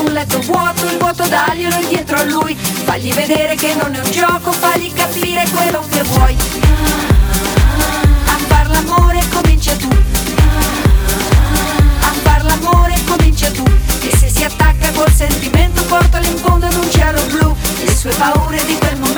un letto vuoto, il vuoto daglielo indietro a lui. Fagli vedere che non è un gioco, fagli capire quello che vuoi. A far l'amore comincia tu. A far l'amore comincia tu. E se si attacca col sentimento, portalo in fondo in un cielo blu. Le sue paure di quel momento